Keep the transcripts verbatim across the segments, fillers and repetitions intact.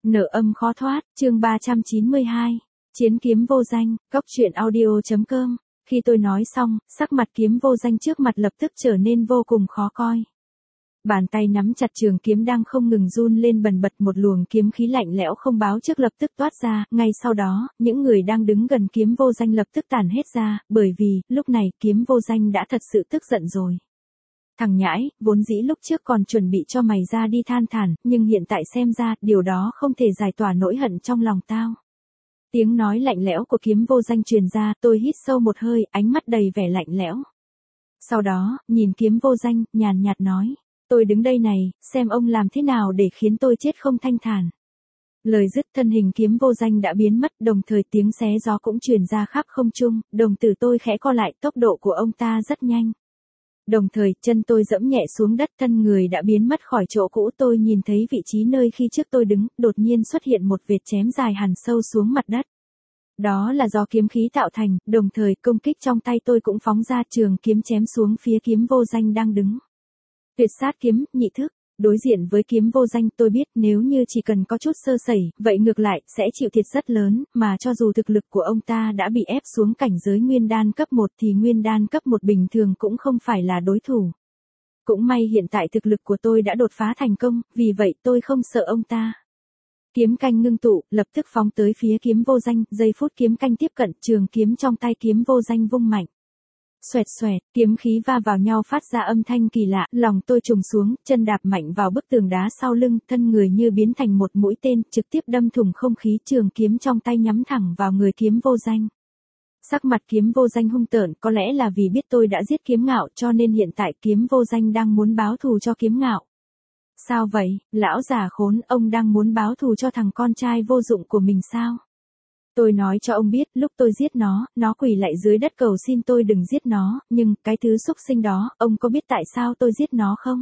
Nợ âm khó thoát, chương ba trăm chín mươi hai. Chiến kiếm vô danh, góc truyện audio chấm com. Khi tôi nói xong, sắc mặt kiếm vô danh trước mặt lập tức trở nên vô cùng khó coi. Bàn tay nắm chặt trường kiếm đang không ngừng run lên bần bật, một luồng kiếm khí lạnh lẽo không báo trước lập tức toát ra, ngay sau đó, những người đang đứng gần kiếm vô danh lập tức tản hết ra, bởi vì, lúc này kiếm vô danh đã thật sự tức giận rồi. Thằng nhãi, vốn dĩ lúc trước còn chuẩn bị cho mày ra đi than thản, nhưng hiện tại xem ra, điều đó không thể giải tỏa nỗi hận trong lòng tao. Tiếng nói lạnh lẽo của kiếm vô danh truyền ra, tôi hít sâu một hơi, ánh mắt đầy vẻ lạnh lẽo. Sau đó, nhìn kiếm vô danh, nhàn nhạt nói, tôi đứng đây này, xem ông làm thế nào để khiến tôi chết không thanh thản. Lời dứt, thân hình kiếm vô danh đã biến mất, đồng thời tiếng xé gió cũng truyền ra khắp không trung, đồng tử tôi khẽ co lại, tốc độ của ông ta rất nhanh. Đồng thời, chân tôi dẫm nhẹ xuống đất, thân người đã biến mất khỏi chỗ cũ. Tôi nhìn thấy vị trí nơi khi trước tôi đứng, đột nhiên xuất hiện một vệt chém dài hằn sâu xuống mặt đất. Đó là do kiếm khí tạo thành, đồng thời công kích trong tay tôi cũng phóng ra, trường kiếm chém xuống phía kiếm vô danh đang đứng. Tuyệt sát kiếm, nhị thức. Đối diện với kiếm vô danh, tôi biết nếu như chỉ cần có chút sơ sẩy, vậy ngược lại, sẽ chịu thiệt rất lớn, mà cho dù thực lực của ông ta đã bị ép xuống cảnh giới nguyên đan cấp một thì nguyên đan cấp một bình thường cũng không phải là đối thủ. Cũng may hiện tại thực lực của tôi đã đột phá thành công, vì vậy tôi không sợ ông ta. Kiếm canh ngưng tụ, lập tức phóng tới phía kiếm vô danh, giây phút kiếm canh tiếp cận, trường kiếm trong tay kiếm vô danh vung mạnh. Xoẹt xoẹt, kiếm khí va vào nhau phát ra âm thanh kỳ lạ, lòng tôi trùng xuống, chân đạp mạnh vào bức tường đá sau lưng, thân người như biến thành một mũi tên, trực tiếp đâm thủng không khí, trường kiếm trong tay nhắm thẳng vào người kiếm vô danh. Sắc mặt kiếm vô danh hung tợn, có lẽ là vì biết tôi đã giết kiếm ngạo cho nên hiện tại kiếm vô danh đang muốn báo thù cho kiếm ngạo. Sao vậy, lão già khốn, ông đang muốn báo thù cho thằng con trai vô dụng của mình sao? Tôi nói cho ông biết, lúc tôi giết nó, nó quỳ lạy dưới đất cầu xin tôi đừng giết nó, nhưng, cái thứ xúc sinh đó, ông có biết tại sao tôi giết nó không?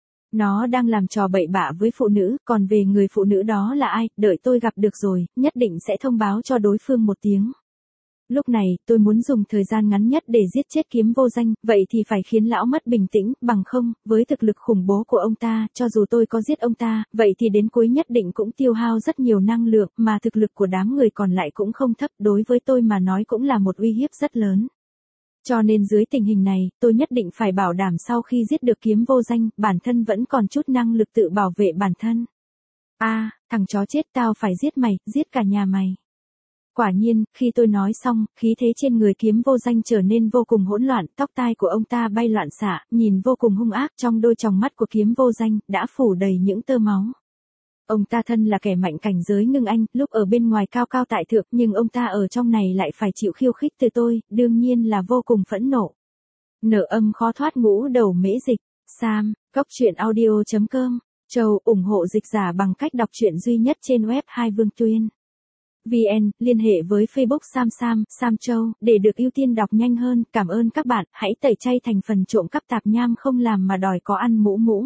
Nó đang làm trò bậy bạ với phụ nữ, còn về người phụ nữ đó là ai, đợi tôi gặp được rồi, nhất định sẽ thông báo cho đối phương một tiếng. Lúc này, tôi muốn dùng thời gian ngắn nhất để giết chết kiếm vô danh, vậy thì phải khiến lão mất bình tĩnh, bằng không, với thực lực khủng bố của ông ta, cho dù tôi có giết ông ta, vậy thì đến cuối nhất định cũng tiêu hao rất nhiều năng lượng, mà thực lực của đám người còn lại cũng không thấp, đối với tôi mà nói cũng là một uy hiếp rất lớn. Cho nên dưới tình hình này, tôi nhất định phải bảo đảm sau khi giết được kiếm vô danh, bản thân vẫn còn chút năng lực tự bảo vệ bản thân. A, à, thằng chó chết, tao phải giết mày, giết cả nhà mày. Quả nhiên, khi tôi nói xong, khí thế trên người kiếm vô danh trở nên vô cùng hỗn loạn, tóc tai của ông ta bay loạn xạ, nhìn vô cùng hung ác, trong đôi tròng mắt của kiếm vô danh, đã phủ đầy những tơ máu. Ông ta thân là kẻ mạnh cảnh giới ngưng anh, lúc ở bên ngoài cao cao tại thượng, nhưng ông ta ở trong này lại phải chịu khiêu khích từ tôi, đương nhiên là vô cùng phẫn nộ. Nợ âm khó thoát ngũ đầu mễ dịch, Sam, góc truyện audio chấm com, Châu, ủng hộ dịch giả bằng cách đọc truyện duy nhất trên web Hai Vương Tuyên. vê en, liên hệ với Facebook Sam Sam, Sam Châu, để được ưu tiên đọc nhanh hơn, cảm ơn các bạn, hãy tẩy chay thành phần trộm cắp tạp nham không làm mà đòi có ăn mũ mũ.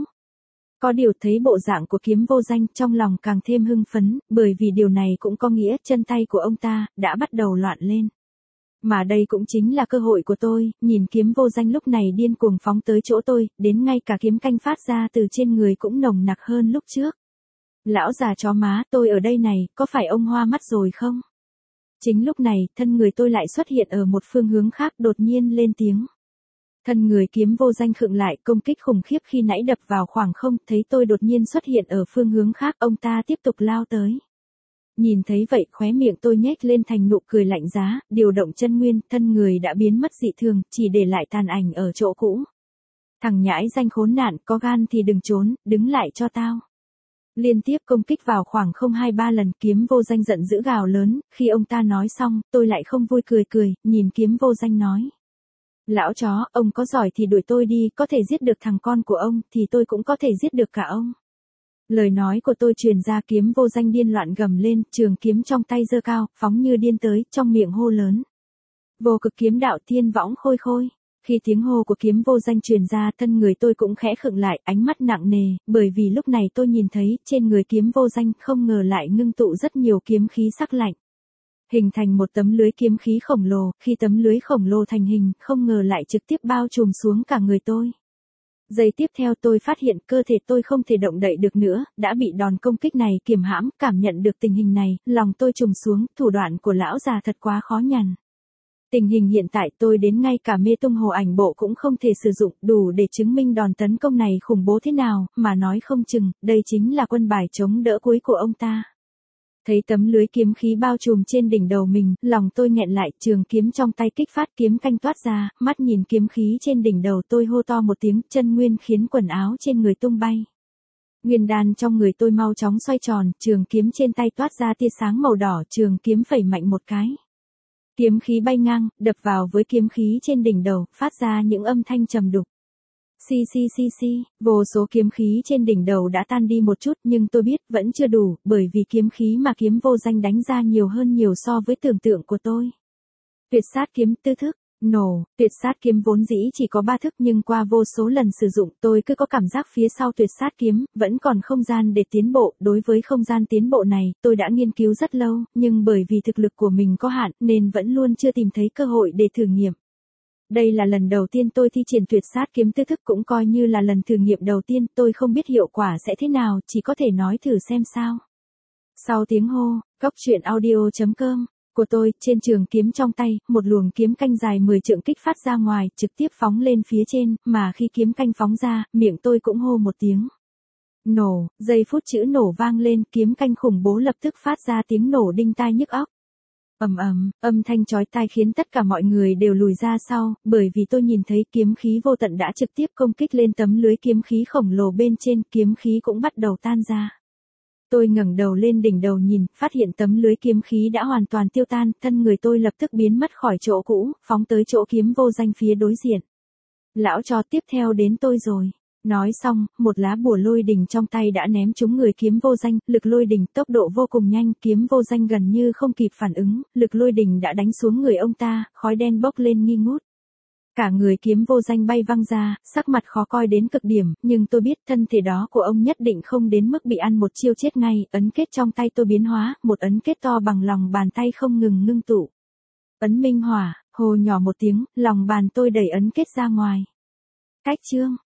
Có điều thấy bộ dạng của kiếm vô danh, trong lòng càng thêm hưng phấn, bởi vì điều này cũng có nghĩa chân tay của ông ta, đã bắt đầu loạn lên. Mà đây cũng chính là cơ hội của tôi, nhìn kiếm vô danh lúc này điên cuồng phóng tới chỗ tôi, đến ngay cả kiếm canh phát ra từ trên người cũng nồng nặc hơn lúc trước. Lão già chó má, tôi ở đây này, có phải ông hoa mắt rồi không? Chính lúc này, thân người tôi lại xuất hiện ở một phương hướng khác, đột nhiên lên tiếng. Thân người kiếm vô danh khựng lại, công kích khủng khiếp khi nãy đập vào khoảng không, thấy tôi đột nhiên xuất hiện ở phương hướng khác, ông ta tiếp tục lao tới. Nhìn thấy vậy, khóe miệng tôi nhếch lên thành nụ cười lạnh giá, điều động chân nguyên, thân người đã biến mất dị thường, chỉ để lại tàn ảnh ở chỗ cũ. Thằng nhãi danh khốn nạn, có gan thì đừng trốn, đứng lại cho tao. Liên tiếp công kích vào khoảng không hai ba lần, kiếm vô danh giận dữ gào lớn, khi ông ta nói xong, tôi lại không vui cười cười, nhìn kiếm vô danh nói. Lão chó, ông có giỏi thì đuổi tôi đi, có thể giết được thằng con của ông, thì tôi cũng có thể giết được cả ông. Lời nói của tôi truyền ra, kiếm vô danh điên loạn gầm lên, trường kiếm trong tay giơ cao, phóng như điên tới, trong miệng hô lớn. Vô cực kiếm đạo thiên võng khôi khôi. Khi tiếng hô của kiếm vô danh truyền ra, thân người tôi cũng khẽ khựng lại, ánh mắt nặng nề, bởi vì lúc này tôi nhìn thấy, trên người kiếm vô danh không ngờ lại ngưng tụ rất nhiều kiếm khí sắc lạnh. Hình thành một tấm lưới kiếm khí khổng lồ, khi tấm lưới khổng lồ thành hình, không ngờ lại trực tiếp bao trùm xuống cả người tôi. Giây tiếp theo tôi phát hiện cơ thể tôi không thể động đậy được nữa, đã bị đòn công kích này kiềm hãm, cảm nhận được tình hình này, lòng tôi trùng xuống, thủ đoạn của lão già thật quá khó nhằn. Tình hình hiện tại tôi đến ngay cả mê tung hồ ảnh bộ cũng không thể sử dụng, đủ để chứng minh đòn tấn công này khủng bố thế nào, mà nói không chừng, đây chính là quân bài chống đỡ cuối của ông ta. Thấy tấm lưới kiếm khí bao trùm trên đỉnh đầu mình, lòng tôi nghẹn lại, trường kiếm trong tay kích phát, kiếm canh toát ra, mắt nhìn kiếm khí trên đỉnh đầu tôi hô to một tiếng, chân nguyên khiến quần áo trên người tung bay. Nguyên đan trong người tôi mau chóng xoay tròn, trường kiếm trên tay toát ra tia sáng màu đỏ, trường kiếm phẩy mạnh một cái. Kiếm khí bay ngang, đập vào với kiếm khí trên đỉnh đầu, phát ra những âm thanh trầm đục. Xì xì xì xì, vô số kiếm khí trên đỉnh đầu đã tan đi một chút, nhưng tôi biết vẫn chưa đủ, bởi vì kiếm khí mà kiếm vô danh đánh ra nhiều hơn nhiều so với tưởng tượng của tôi. Tuyệt sát kiếm tư thức, nổ, tuyệt sát kiếm vốn dĩ chỉ có ba thức nhưng qua vô số lần sử dụng tôi cứ có cảm giác phía sau tuyệt sát kiếm, vẫn còn không gian để tiến bộ, đối với không gian tiến bộ này, tôi đã nghiên cứu rất lâu, nhưng bởi vì thực lực của mình có hạn nên vẫn luôn chưa tìm thấy cơ hội để thử nghiệm. Đây là lần đầu tiên tôi thi triển tuyệt sát kiếm tư thức cũng coi như là lần thử nghiệm đầu tiên, tôi không biết hiệu quả sẽ thế nào, chỉ có thể nói thử xem sao. Sau tiếng hô, góc truyện audio chấm com của tôi, trên trường kiếm trong tay, một luồng kiếm canh dài mười trượng kích phát ra ngoài, trực tiếp phóng lên phía trên, mà khi kiếm canh phóng ra, miệng tôi cũng hô một tiếng. Nổ, giây phút chữ nổ vang lên, kiếm canh khủng bố lập tức phát ra tiếng nổ đinh tai nhức óc. Ầm ầm, âm thanh chói tai khiến tất cả mọi người đều lùi ra sau, bởi vì tôi nhìn thấy kiếm khí vô tận đã trực tiếp công kích lên tấm lưới kiếm khí khổng lồ bên trên, kiếm khí cũng bắt đầu tan ra. Tôi ngẩng đầu lên đỉnh đầu nhìn, phát hiện tấm lưới kiếm khí đã hoàn toàn tiêu tan, thân người tôi lập tức biến mất khỏi chỗ cũ, phóng tới chỗ kiếm vô danh phía đối diện. Lão trò tiếp theo đến tôi rồi. Nói xong, một lá bùa lôi đình trong tay đã ném trúng người kiếm vô danh, lực lôi đình tốc độ vô cùng nhanh, kiếm vô danh gần như không kịp phản ứng, lực lôi đình đã đánh xuống người ông ta, khói đen bốc lên nghi ngút. Cả người kiếm vô danh bay văng ra, sắc mặt khó coi đến cực điểm, nhưng tôi biết thân thể đó của ông nhất định không đến mức bị ăn một chiêu chết ngay, ấn kết trong tay tôi biến hóa, một ấn kết to bằng lòng bàn tay không ngừng ngưng tụ. Ấn minh hỏa, hồ nhỏ một tiếng, lòng bàn tôi đẩy ấn kết ra ngoài. Cách chương